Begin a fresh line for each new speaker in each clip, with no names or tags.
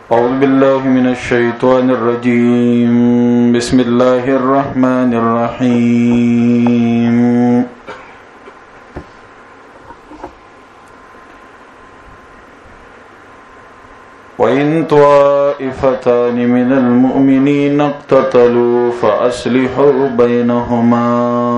أعوذ بالله من الشيطان الرجيم بسم الله الرحمن الرحيم وإن طائفتان من المؤمنين اقتتلوا فأصلحوا بينهما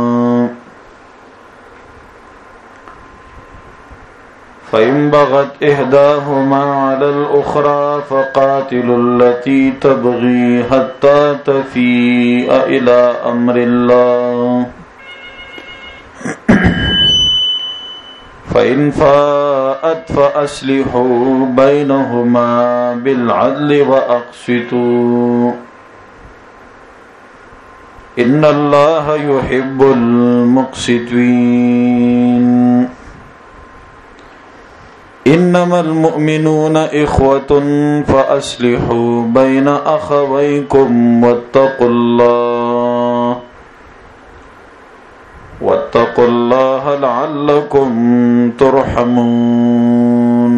فإن بغت إحداهما على الأخرى فقاتلوا التي تبغي حتى تفيء إلى أمر الله فإن فاءت فأصلحوا بينهما بالعدل وأقسطوا إن الله يحب المقسطين إنما المؤمنون إخوة فأصلحوا بين أخويكم واتقوا الله لعلكم ترحمون.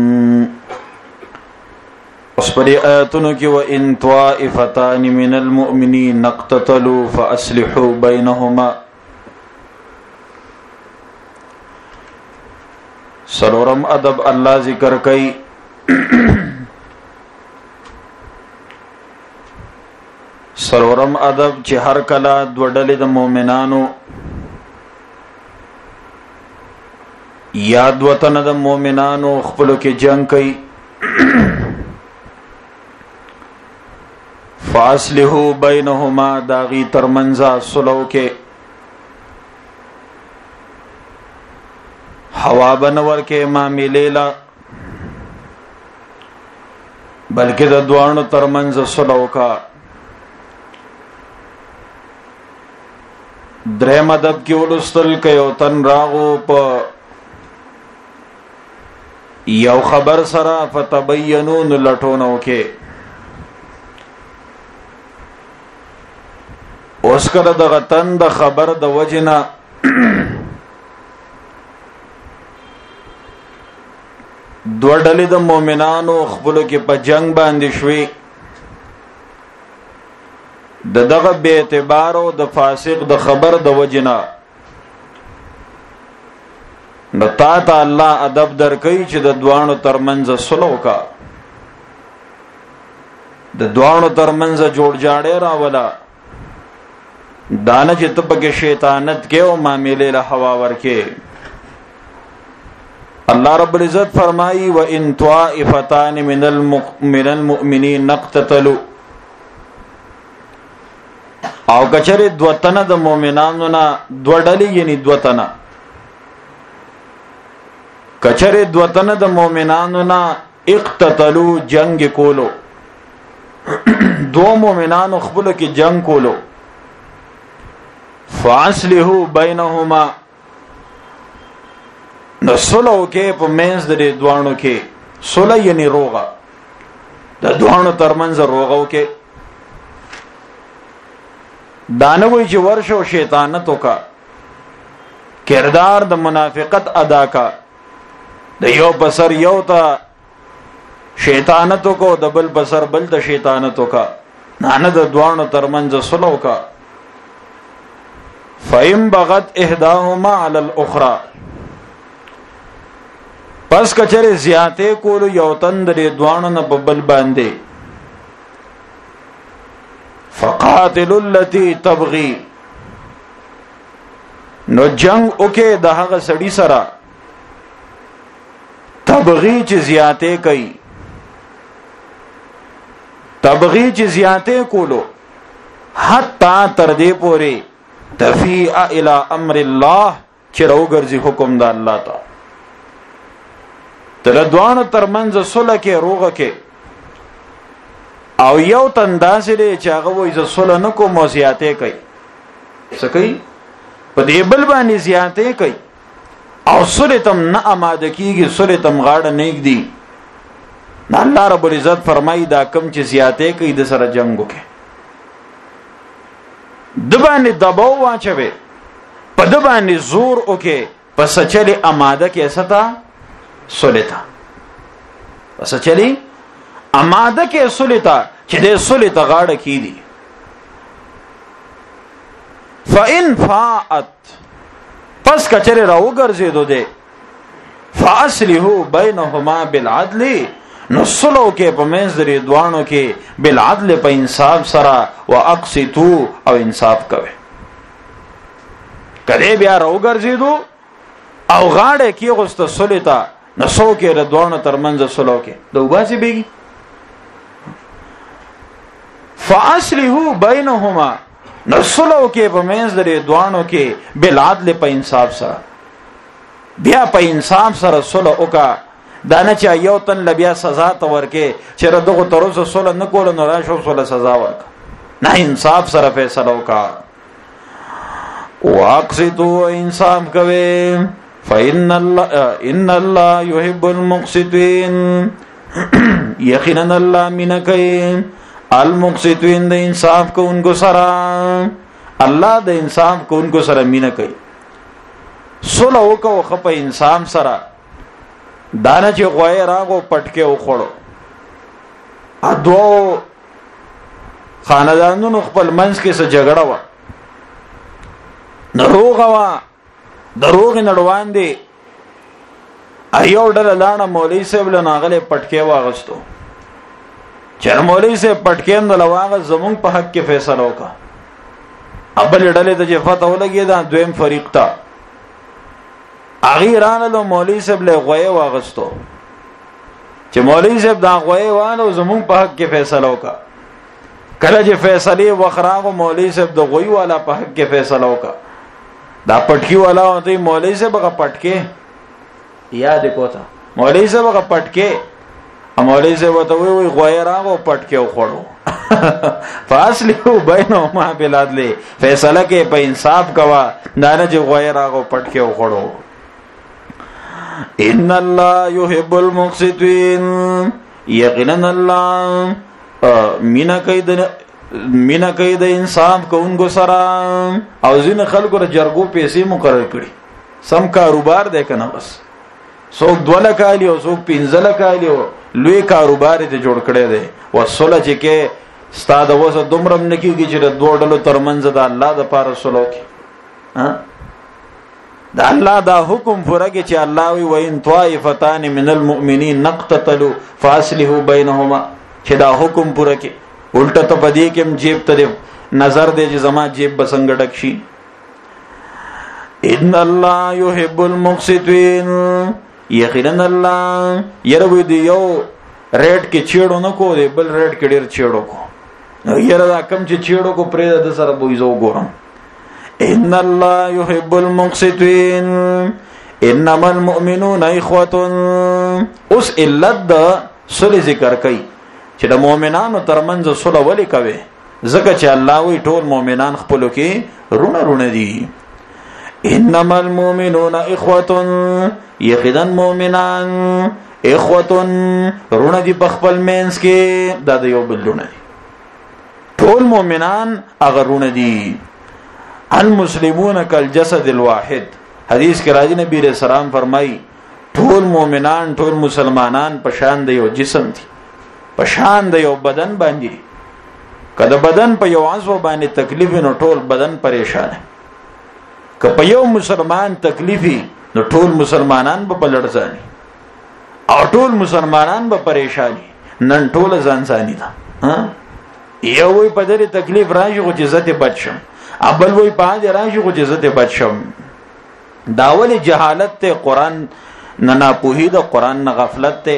أصبري آياتنك وإن طائفتان من المؤمنين اقتتلوا فأصلحوا بينهما. سلورم ادب الله ذکر کئی سلورم ادب چې هر کله دو ډلې د مؤمنانو یا دو تنه د مؤمنانو خپلو کې جنگ کئی فاصلحوا بینهما داغي ترمنځ صلح کې هوا بنور کې معاملې لا بلکې د دوانو ترمنځ صلح وکا. درې مدد کې ولستل کې او تن راغو په یو خبر سره فتبینون لټونو کې اوس کله د غتن د خبر د وجنا دو ډلې د مؤمنانو خپلو کې په جنگ باندې شوي دغه بے اعتبار او د فاسق د خبر د وجنا نو تا الله ادب درکې چې د دوانو ترمنځ صلح وکا د دوانو ترمنځ جوړ جاړې راولا دانه چې ته پکې شیطانت کې او معاملې له هوا ورکې. اللہ رب العزت فرمائی وَإِن طَائِفَتَانِ مِنَ الْمُؤْمِنِينَ اقْتَتَلُوا او کچره دو تنه د مؤمنانو نه دو ډلې یعنی دو تنه کچره دو تنه د مؤمنانو نه اقتتلوا جنگ کولو دو مؤمنانو خپل کې جنگ کولو فاصلحوا بینهما نو صلح کې په منځ د دوانو کې صلح یعنی روغه د دوانو ترمنځ روغه کې دانوي چې ورشو شیطانت وکا کردار د منافقت ادا کا د یو بسر یو تا شیطانت کو د بل بسر بل د شیطانت وکا نه د دوانو ترمنځ صلح وکا. فإن بغت إحداهما على الأخرى پس کچره زیاته کولو یو تند لري دوانو نه په بل باندې فقاتل التي تبغي نو جنگ اوکه د هغه سړی سره تبغي چې زیاته کوي تبغي چې زیاته کولو حتا تر دې پوري تفیء الى امر الله چې راوګرځي حکم د الله تعالی تر دوانو ترمنځ صلح کې روغه کې او یو تنداسې دی چې هغه وایي زه صلح نه کوم او زیاتې کوي څه کوي په دې بل باندې زیاتې کوي او صلح تم نه آماده کیږي صلح تم غاړه نه کېږي. الله رب العزت فرمایي دا کم چې زیاتې کوي د سره جنگ وکړي د باندې دباو واچوي په د باندې زور وکړي پس چلی آماده کې ستا سولتا پس چلی اماده کې سلطه چې د سلطه غاړه کې دي. فإن فاءت پس کچره راو ګرځېدو ده فاصلحوا بینهما بالعدل نو سلو کې په منځ درې دوانو کې بالعدل په انصاف سره واقسطوا او انصاف کوي. کله بیا راو ګرځېدو او غاړه کې غوسته سلطه نو سو کې ردوانو ترمنځ سلو کې دوغاسي بیږي. فاصلحوا بینهما نسلو کې په منځ درې دوانو کې بالعدل په انصاف سره بیا په انصاف سره سلو وکا دانه چې یو تن لبیا سزا ته ورکې چې دغه تروسه سلو نه کول نو راشو سلو سزا ورک نه انصاف سره فیصله وکا. واقسطوا انصاف کوي فإن الله يحب المقسطين یقینا الله مینه کوي المقسطين د انصاف کوونکو سره. الله د انصاف کوونکو سره مینه کوي. سلو وکاو خپ انصاف سره دانه چې غوای راغو پټکه وخړو ادو خاندانونو خپل منځ کې څه جګړه و دروغ وا دروغ نړوان دي ایو ډله لاړه مولوی صاحب له ناغله پټکه واغستو چر مولوی صاحب پټکه اند لواغه زمون په حق کې فیصله وکا ابل ډله ته فتح ولګی دا دویم فریق تا اغیرانه له مولوی صاحب له غوي واغستو چې مولوی صاحب دا غوي وانه زمون په حق کې فیصله وکا کله چې فیصله وخراغه مولوی صاحب د غوي والا په حق کې فیصله وکا دا پټکی والا وته مولوی صاحب هغه پټکه یاد کوتا مولوی صاحب هغه پټکه مولوی صاحب ته وی غوي راغو پټکه وخړو فاصله بینهما بالعدل فیصله کې په انصاف کوا دانه چې غوي راغو پټکه وخړو. ان الله يحب المقسطين یقینا الله مینا کوي د انصاف کوونکو سره او ځین خلکو ر جرګو پیسې مقرر کړي سم کاروبار دی کنه بس څوک 2 لک علی او څوک 15 لک علی لوی کاروبار ته جوړ کړي دی وصله چې کې استاد وسه دومرم نکیږي چې د دوه ډلو ترمنځ د الله د پاره سلو کې ها دا الله دا حکم فرګي چې الله وی وین طائفتان من المؤمنین نقتتلوا فاصلحوا بینهما چې دا حکم پوره کې الټه ته بدی کې جیب ته نظر دی چې زما جیب بسنګ ډک شي. ان الله يحب المقسطين یقینا الله يروي دی یو ریټ کې چېړو نه کو دی بل ریټ کې ډیر چېړو کو یره دا کم چې چېړو کو پرې د سره بوځو ګورم. ان الله يحب المقسطين انما المؤمنون اخوه اوس علت سل ذکر کوي چې د مؤمنانو ترمنځ صلح ولي کوي ځکه چې الله وی ټول مؤمنان خپل کې رونه دي. انما المؤمنون اخوه یقینا مؤمنان اخوه رونه دي په خپل مینس کې د یو بل رونه دي ټول مؤمنان هغه رونه دي. المسلمون کالجسد الواحد حدیث کې راځي نبی رسول الله فرمایي ټول مؤمنان ټول مسلمانان په شان د یو جسم دي په شان د یو بدن باندې کله بدن په یو عضو باندې تکلیف نو ټول بدن پریشان که په یو مسلمان تکلیفي نو ټول مسلمانان به بلړځاني او ټول مسلمانان به پریشانی نن ټول ځانځاني ده یو وي په دې تکلیف راځي خو چې زته بچم ابل وي په دې راځي خو چې زته بچم داول جهالت ته قران نه پوهی د قران نه غفلت ته.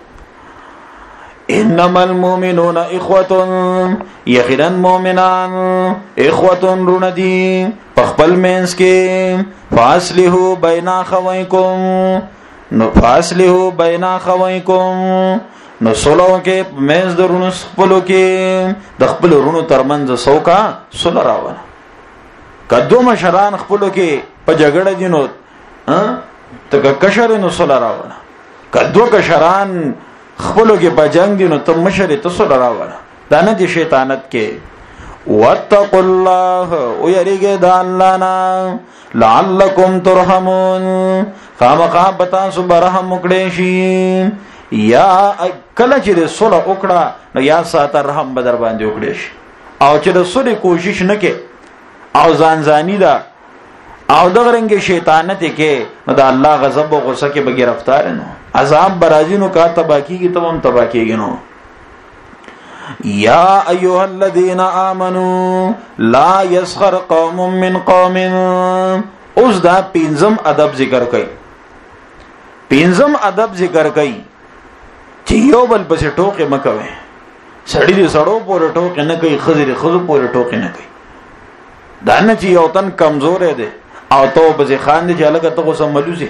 انما المؤمنون اخوه یقینا مؤمنان اخوه رندي خپل مینس کې فاصلحوا بین اخویکم نو فاصلحوا بین اخویکم نو صلح کې مینس درونو خپل کې د خپل رونو ترمنځ سوکا صلح راوړه کدو مشران خپل کې په جګړه دینو ته کشر نو صلح راوړه کدو کشران خپلو کې په جنگ دي نو ته مشر ته صلح راوړه دا نه دي شیطانت کې. واتقوا الله ويرجى دالنا لعلكم ترحمون خامخا بتا سو برحم وکړي شي یا کله چې صلح وکړه نو یا ساته رحم بدر باندې وکړي شي او چې د صلح کوشش نه کې او ځانځانی دا او دغه رنګ شیطانت کې نو د الله غضب او غصه کې به گرفتار نو عذاب برازینو کا تباکی کی تمام تباکی گنو. یا ایها الذین آمنوا لا یسخر قوم من قوم. اوس دا پنځم ادب ذکر کړي. پنځم ادب ذکر کړي چې یو بل پسې ټوکې مکوي. سړی دې سړو پورې ټوکې نه کوي، خزر خزو پورې ټوکې نه کوي. دا نه چې یو تن کمزور دی او تو پسې خان دي چې الګ ته غوسه ملوزي.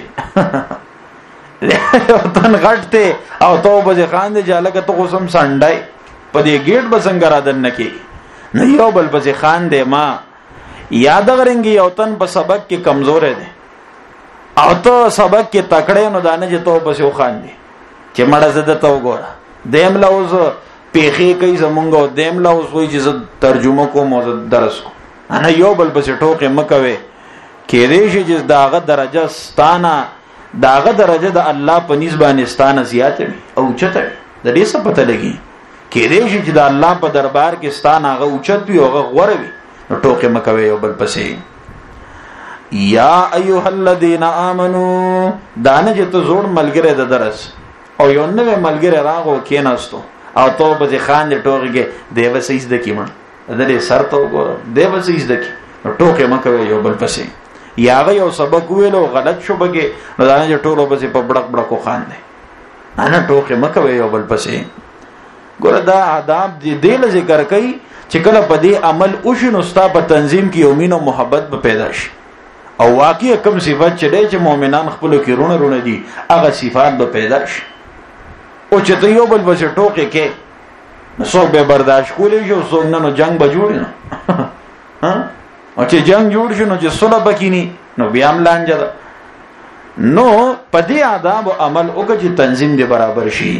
یو تن غټ ته او تو پسې خان دي چې الګ ته غوسم سانډای په دې گیټ بسنګ را دن نکي. نه یو بل پسې خان دي ما یاد غرنګي یو تن په سبق کې کمزور دی او ته سبق کې تکړه نو دانه چې تو پسې وخان دي چې مړه زده تو ګوره دیم لوز پیخي کوي زمونږ دیم لوز وای چې ترجمه کوم او درس کو. انا یو بل پسې ټوکې مکوي کې دې شي چې داغه درجه ستانه داغه درجه د الله په نسبت ستانه زیات وي او چته د دې څه پته لګي کې دې شي چې د الله په دربار کې ستانه هغه اوچت وي او هغه غوړ وي. نو ټوکې مکوي یو بل پسې. یا ایها الذین آمنو دانه چې ته زوړ ملګری د درس او یو نوې ملګری راغو کېناستو او تو به خان دې ټوکې کې دیو سېز د کیمن د دې سر ته وګوره دیو سېز د کی. نو ټوکې مکوي یو بل پسې. یا یو سبق ویلو غلط شو بګي نو دا نه ټولو پسې په بڑک بڑکو خان دی. انا ټوکې مکوي یو بل پسې. ګوره دا آداب دې له ذکر کوي چې کله په دې عمل وشنو ستا په تنظیم کې یومین او محبت به پیدا شي او واقعي کوم صفات چې مؤمنان خپل کې رونه دي هغه صفات به پیدا شي. او چې ته یو بل پسې ټوکې کې نو څوک به برداشت کولی شي او څوک نه. نو جنگ به جوړ نه او چې جنگ جوړ شي نو چې صلح بکینی نو بیا هم لانجه ده. نو په دې آداب او عمل وکړه چې تنظیم دې برابر شي.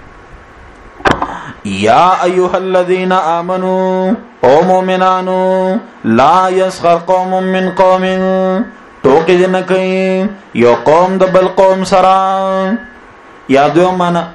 یا ایها الذین آمنو او مؤمنانو لا یسخر قوم من قوم. ټوکې دې نه کوي یو قوم د بل قوم سره. یا دویم معنا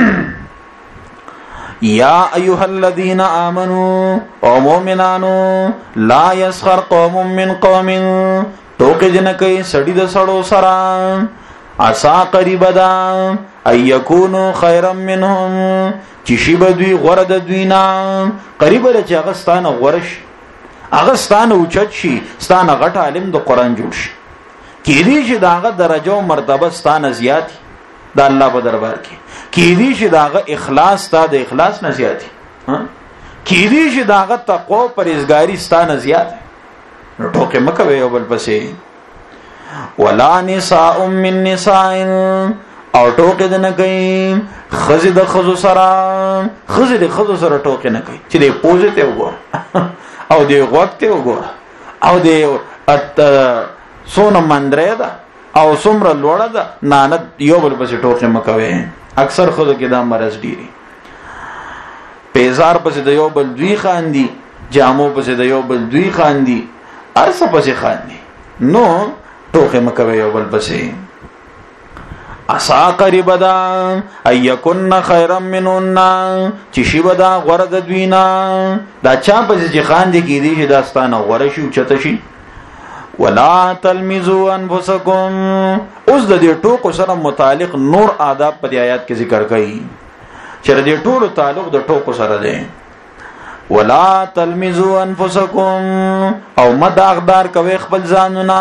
یا ایها الذین آمنو او مؤمنانو لا یسخر قوم من قوم. ټوکې دې نه کوي سړی د سړو سره. عسى قریب ده ای یکونو خیرا منهم چې شی بدوی غره د دوی نه قریب ده چې هغه ستانه غورش هغه ستانه اوچت شي ستانه غټ عالم د قران جوړ شي. کې دې چې داغه درجه او مرتبه ستانه زیات د الله په دربار کې. کې دې چې داغه اخلاص تا د اخلاص نه زیات کې دې چې داغه تقوا پرهیزګاری ستانه زیات. نو ټوکې مکوي یو بل پسې. ولا نساء من نساء او ټوکې د نه کوي خزي د خزو سره. خزي د خزو سره ټوکې نه کوي چې دې پوزې ته وګوره او دې وخت ته وګوره او دې سونه مندره ده او څومره لوړه ده. نه یو بل پسې ټوکې مکوي. اکثر خود کې دا مرز ډیری پیزار پسې د یو بل دوی خاندي جامو پسې د یو بل دوی خاندي ارسه پسې خاندي. نو ټوکې مکوي یو بل پسې. اسا قریب ده ايكن خيرا منهن چې شی ودا غره د دوینا. دا چا پسې چې خاندي کې دي چې داستانه غره شي او چته شي. ولا تلمزوا انفسکم. اوس د دې ټوکو سره متعلق نور آداب په آیات کې ذکر کړي چې د دې ټولو تعلق د ټوکو سره دی. ولا تلمزوا انفسکم او مداغدار کوي خپل ځانونه.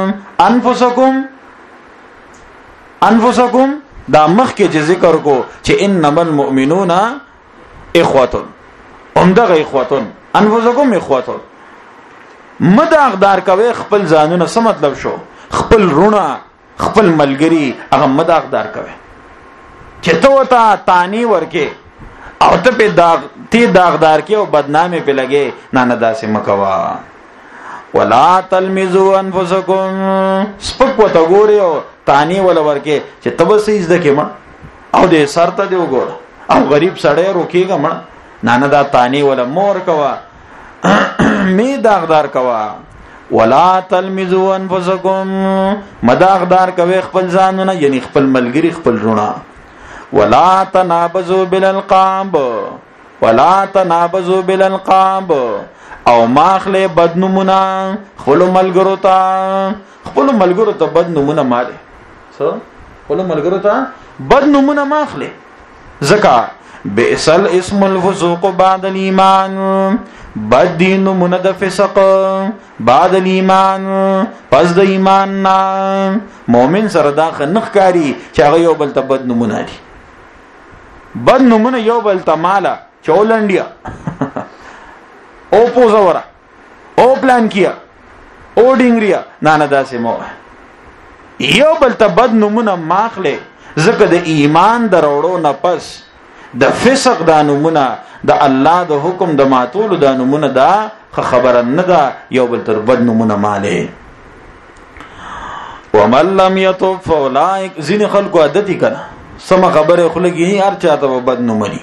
انفسکم دا مخ کې چې ذکر کو چې انما المؤمنون اخوه. همدغه اخوه انفسکم اخوه. مداغدار کوي خپل ځانونه. څه مطلب شو؟ خپل رونه خپل ملګری هغه مداغدار کوي چې ته وتا تانی ورکه او ته په داغدار کې او بدنامي په لګي نه داسې مکوا. ولا تلمزوا انفسکم. سپک وته ګوري او تانی ول ورکه چې تبسې زده کې ما او دې سرته دی وګوره او غریب سړی روکیږي ما نه دا تانی ول مور کوا می داغدار کوا. ولا تلمزوا انفسکم مداغدار کوي خپل ځانونه یعنی خپل ملګری خپل رونه. ولا تنابزوا بالالقاب ولا تنابزوا بالالقاب او ماخله بدنمنا خپل ملګرو ته بدنمونه ماله خپل ملګرو ته بدنمونه ماخله زکا بئسل اسم الفسوق بعد الايمان بد دین نمونه د فسق بعد الايمان پس د ایمان نا مؤمن سره دا خنخ کاری چې هغه یو بل ته بد نمونه دي بد نمونه یو بل ته مالا چولنډیا او پوزورا او پلان کیا او ډینګریا نه داسې مو یو بل ته بد نمونه ماخله زکه د ایمان دروړو نه پس د فسق د نمونه د الله د حکم د ماتول د نمونه دا خبره نه ده یو بل تر بد نمونه ماله ومن لم يتوب فاولئک زین خلق عادت کنا سم خبره خلګي هر چاته بد نمونی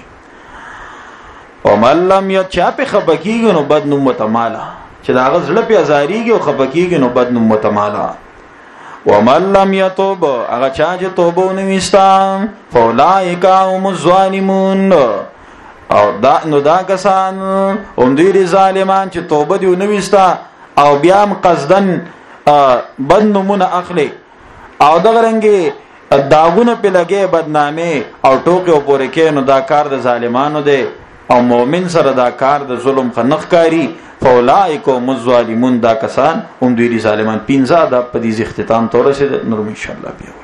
ومن لم يتوب په خبکیږي نو بد نمونه ماله چې دا غزړه په ازاریږي او خبکیږي نو بد نمونه ماله ومن لم يتوب هغه چا چې توبه ونه وستا فاولئک هم الظالمون او دا کسان هم دوی ظالمان چې توبه دی ونه وستا او بیا هم قصدن بد نمونه اخلي او دغه رنګي داغونه په لګي بدنامي او ټوکې او پورې کې نو دا کار د ظالمانو دی او مؤمن سره دا کار د ظلم خنخ کاری فاولائک هم الظالمون دا کسان هم دوی ظالمان. 15 دا په دې اختتام تور رسید نور ان شاء الله بیا